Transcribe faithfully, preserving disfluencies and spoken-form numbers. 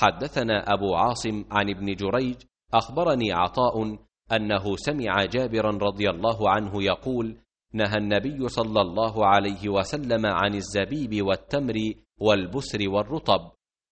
حدثنا أبو عاصم عن ابن جريج أخبرني عطاء أنه سمع جابرا رضي الله عنه يقول: نهى النبي صلى الله عليه وسلم عن الزبيب والتمر والبسر والرطب.